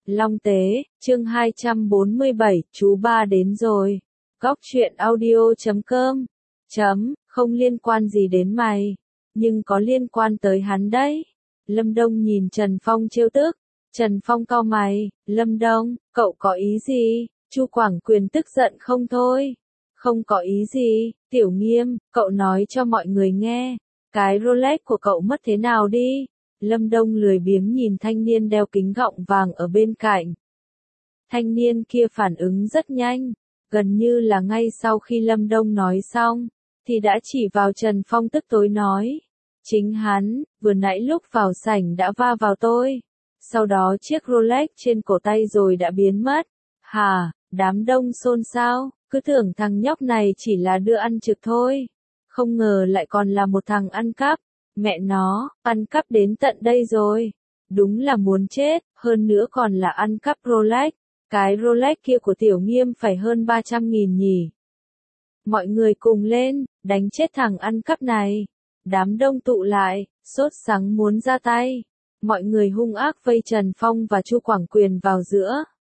Long Tế, chương 247, chú ba đến rồi. Góc truyện audio.com. Không liên quan gì đến mày, nhưng có liên quan tới hắn đấy. Lâm Đông nhìn Trần Phong trêu tức. Trần Phong cau mày, Lâm Đông, cậu có ý gì? Chu Quảng Quyền tức giận không thôi. Không có ý gì, Tiểu Nghiêm, cậu nói cho mọi người nghe. Cái Rolex của cậu mất thế nào đi? Lâm Đông lười biếng nhìn thanh niên đeo kính gọng vàng ở bên cạnh. Thanh niên kia phản ứng rất nhanh, gần như là ngay sau khi Lâm Đông nói xong, thì đã chỉ vào Trần Phong tức tối nói. Chính hắn, vừa nãy lúc vào sảnh đã va vào tôi. Sau đó chiếc Rolex trên cổ tay rồi đã biến mất. Hả, đám đông xôn xao, cứ tưởng thằng nhóc này chỉ là đưa ăn trực thôi. Không ngờ lại còn là một thằng ăn cắp. Mẹ nó, ăn cắp đến tận đây rồi. Đúng là muốn chết, hơn nữa còn là ăn cắp Rolex. Cái Rolex kia của Tiểu Nghiêm phải hơn 300.000 nhỉ. Mọi người cùng lên, đánh chết thằng ăn cắp này. Đám đông tụ lại, sốt sắng muốn ra tay. Mọi người hung ác vây Trần Phong và Chu Quảng Quyền vào giữa.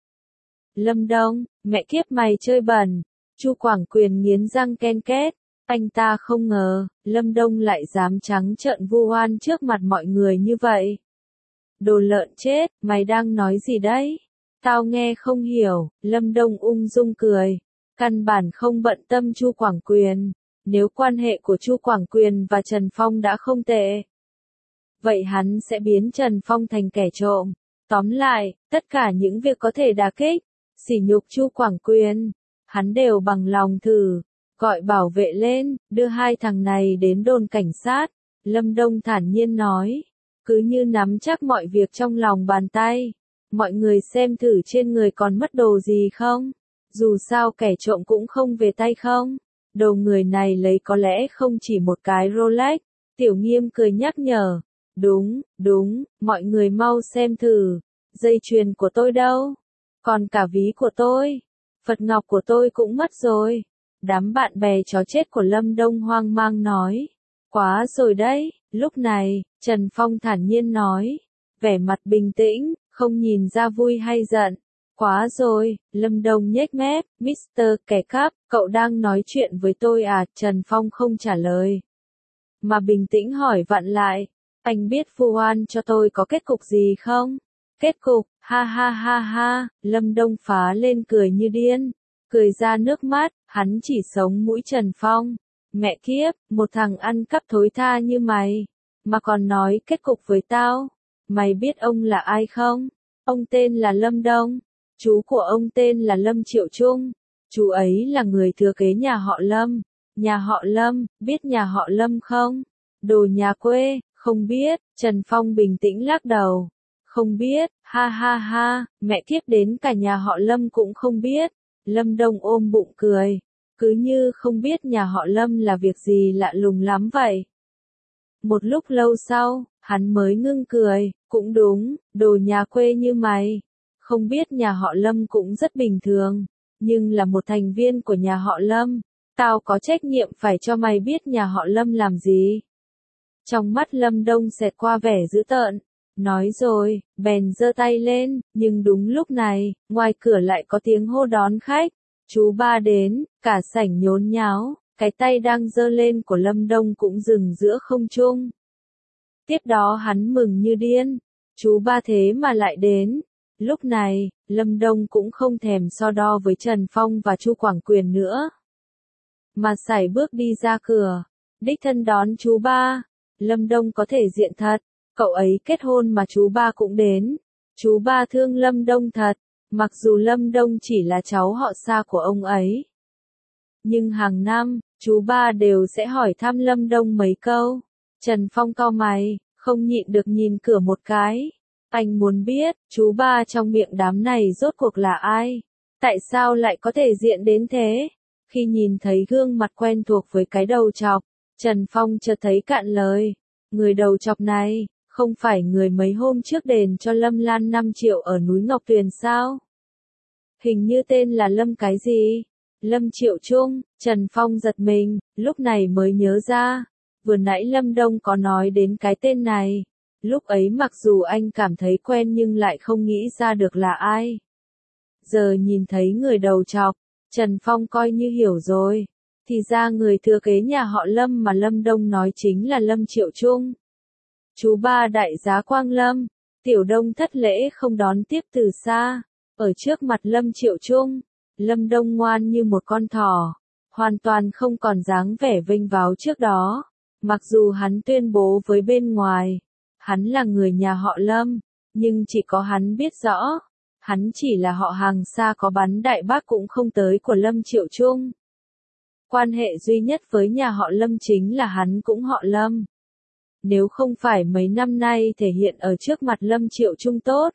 Lâm Đông, mẹ kiếp mày chơi bẩn. Chu Quảng Quyền nghiến răng ken két. Anh ta không ngờ, Lâm Đông lại dám trắng trợn vu oan trước mặt mọi người như vậy. Đồ lợn chết, mày đang nói gì đấy? Tao nghe không hiểu, Lâm Đông ung dung cười. Căn bản không bận tâm Chu Quảng Quyền. Nếu quan hệ của Chu Quảng Quyền và Trần Phong đã không tệ, vậy hắn sẽ biến Trần Phong thành kẻ trộm. Tóm lại, tất cả những việc có thể đả kích, sỉ nhục Chu Quảng Quyền, hắn đều bằng lòng thử. Gọi bảo vệ lên, đưa hai thằng này đến đồn cảnh sát. Lâm Đông thản nhiên nói, cứ như nắm chắc mọi việc trong lòng bàn tay. Mọi người xem thử trên người còn mất đồ gì không? Dù sao kẻ trộm cũng không về tay không? Đồ người này lấy có lẽ không chỉ một cái Rolex. Tiểu Nghiêm cười nhắc nhở. Đúng, mọi người mau xem thử. Dây chuyền của tôi đâu? Còn cả ví của tôi. Phật ngọc của tôi cũng mất rồi. Đám bạn bè chó chết của Lâm Đông hoang mang nói. Quá rồi đấy, lúc này, Trần Phong thản nhiên nói. Vẻ mặt bình tĩnh, không nhìn ra vui hay giận. Quá rồi, Lâm Đông nhếch mép, Mr. Kẻ cắp, cậu đang nói chuyện với tôi à? Trần Phong không trả lời, mà bình tĩnh hỏi vặn lại. Anh biết vu oan cho tôi có kết cục gì không? Kết cục, ha ha ha ha, Lâm Đông phá lên cười như điên. Cười ra nước mắt, hắn chỉ sống mũi Trần Phong. Mẹ kiếp, một thằng ăn cắp thối tha như mày, mà còn nói kết cục với tao. Mày biết ông là ai không? Ông tên là Lâm Đông. Chú của ông tên là Lâm Triệu Trung. Chú ấy là người thừa kế nhà họ Lâm. Nhà họ Lâm, biết nhà họ Lâm không? Đồ nhà quê, không biết. Trần Phong bình tĩnh lắc đầu. Không biết, ha ha ha, mẹ kiếp đến cả nhà họ Lâm cũng không biết. Lâm Đông ôm bụng cười. Cứ như không biết nhà họ Lâm là việc gì lạ lùng lắm vậy. Một lúc lâu sau, hắn mới ngưng cười. Cũng đúng, đồ nhà quê như mày. Không biết nhà họ Lâm cũng rất bình thường. Nhưng là một thành viên của nhà họ Lâm. Tao có trách nhiệm phải cho mày biết nhà họ Lâm làm gì. Trong mắt Lâm Đông xẹt qua vẻ dữ tợn. Nói rồi, bèn giơ tay lên, nhưng đúng lúc này, ngoài cửa lại có tiếng hô đón khách. Chú ba đến, cả sảnh nhốn nháo, cái tay đang giơ lên của Lâm Đông cũng dừng giữa không trung. Tiếp đó hắn mừng như điên, chú ba thế mà lại đến. Lúc này, Lâm Đông cũng không thèm so đo với Trần Phong và Chu Quảng Quyền nữa, mà sải bước đi ra cửa, đích thân đón chú ba. Lâm Đông có thể diện thật. Cậu ấy kết hôn mà chú ba cũng đến. Chú ba thương Lâm Đông thật, mặc dù Lâm Đông chỉ là cháu họ xa của ông ấy. Nhưng hàng năm, chú ba đều sẽ hỏi thăm Lâm Đông mấy câu. Trần Phong cau mày, không nhịn được nhìn cửa một cái. Anh muốn biết, chú ba trong miệng đám này rốt cuộc là ai? Tại sao lại có thể diện đến thế? Khi nhìn thấy gương mặt quen thuộc với cái đầu chọc, Trần Phong chợt thấy cạn lời. Người đầu chọc này, không phải người mấy hôm trước đền cho Lâm Lan 5 triệu ở núi Ngọc Tuyền sao? Hình như tên là Lâm cái gì? Lâm Triệu Trung. Trần Phong giật mình, lúc này mới nhớ ra. Vừa nãy Lâm Đông có nói đến cái tên này. Lúc ấy mặc dù anh cảm thấy quen nhưng lại không nghĩ ra được là ai. Giờ nhìn thấy người đầu trọc, Trần Phong coi như hiểu rồi. Thì ra người thừa kế nhà họ Lâm mà Lâm Đông nói chính là Lâm Triệu Trung. Chú ba đại giá Quang Lâm, Tiểu Đông thất lễ không đón tiếp từ xa. Ở trước mặt Lâm Triệu Trung, Lâm Đông ngoan như một con thỏ, hoàn toàn không còn dáng vẻ vênh váo trước đó. Mặc dù hắn tuyên bố với bên ngoài, hắn là người nhà họ Lâm, nhưng chỉ có hắn biết rõ, hắn chỉ là họ hàng xa có bắn đại bác cũng không tới của Lâm Triệu Trung. Quan hệ duy nhất với nhà họ Lâm chính là hắn cũng họ Lâm. Nếu không phải mấy năm nay thể hiện ở trước mặt Lâm Triệu Trung tốt,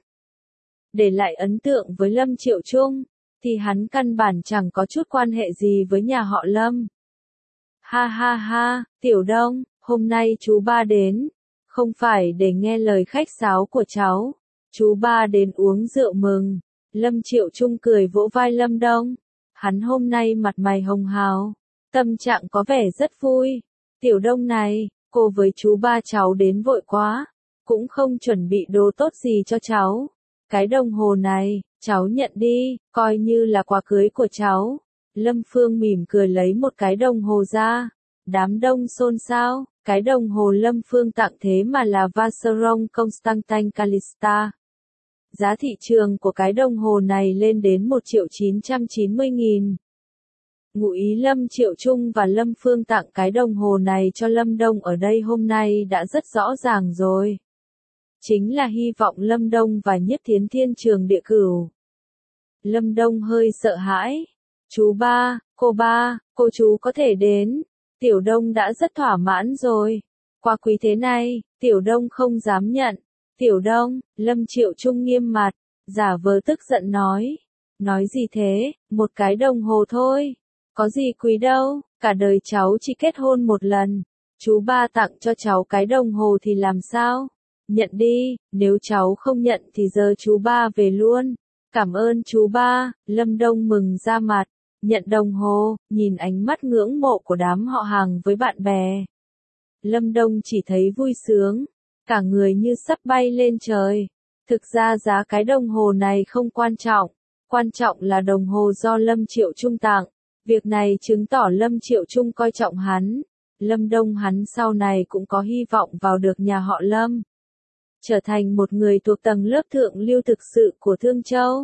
để lại ấn tượng với Lâm Triệu Trung, thì hắn căn bản chẳng có chút quan hệ gì với nhà họ Lâm. Ha ha ha, Tiểu Đông, hôm nay chú ba đến, không phải để nghe lời khách sáo của cháu, chú ba đến uống rượu mừng. Lâm Triệu Trung cười vỗ vai Lâm Đông, hắn hôm nay mặt mày hồng hào, tâm trạng có vẻ rất vui. Tiểu Đông này, cô với chú ba cháu đến vội quá, cũng không chuẩn bị đồ tốt gì cho cháu. Cái đồng hồ này, cháu nhận đi, coi như là quà cưới của cháu. Lâm Phương mỉm cười lấy một cái đồng hồ ra. Đám đông xôn xao, cái đồng hồ Lâm Phương tặng thế mà là Vacheron Constantin Callista. Giá thị trường của cái đồng hồ này lên đến 1.990.000. Ngụ ý Lâm Triệu Trung và Lâm Phương tặng cái đồng hồ này cho Lâm Đông ở đây hôm nay đã rất rõ ràng rồi. Chính là hy vọng Lâm Đông và Nhiếp Thiến Thiên trường địa cửu. Lâm Đông hơi sợ hãi. Chú ba, cô chú có thể đến. Tiểu Đông đã rất thỏa mãn rồi. Quà quý thế này, Tiểu Đông không dám nhận. Tiểu Đông, Lâm Triệu Trung nghiêm mặt, giả vờ tức giận nói. Nói gì thế, một cái đồng hồ thôi. Có gì quý đâu, cả đời cháu chỉ kết hôn một lần. Chú ba tặng cho cháu cái đồng hồ thì làm sao? Nhận đi, nếu cháu không nhận thì giờ chú ba về luôn. Cảm ơn chú ba, Lâm Đông mừng ra mặt. Nhận đồng hồ, nhìn ánh mắt ngưỡng mộ của đám họ hàng với bạn bè. Lâm Đông chỉ thấy vui sướng, cả người như sắp bay lên trời. Thực ra giá cái đồng hồ này không quan trọng là đồng hồ do Lâm Triệu Trung tặng. Việc này chứng tỏ Lâm Triệu Trung coi trọng hắn. Lâm Đông hắn sau này cũng có hy vọng vào được nhà họ Lâm. Trở thành một người thuộc tầng lớp thượng lưu thực sự của Thương Châu.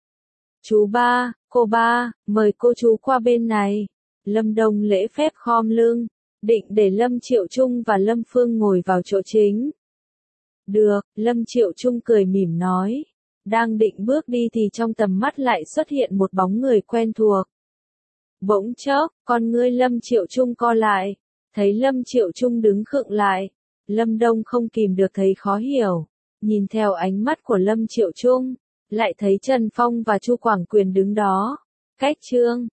Chú ba, cô ba, mời cô chú qua bên này. Lâm Đông lễ phép khom lưng, định để Lâm Triệu Trung và Lâm Phương ngồi vào chỗ chính. Được, Lâm Triệu Trung cười mỉm nói. Đang định bước đi thì trong tầm mắt lại xuất hiện một bóng người quen thuộc. Bỗng chốc, con ngươi Lâm Triệu Trung co lại. Thấy Lâm Triệu Trung đứng khựng lại. Lâm Đông không kìm được thấy khó hiểu. Nhìn theo ánh mắt của Lâm Triệu Trung, lại thấy Trần Phong và Chu Quảng Quyền đứng đó. Cách chương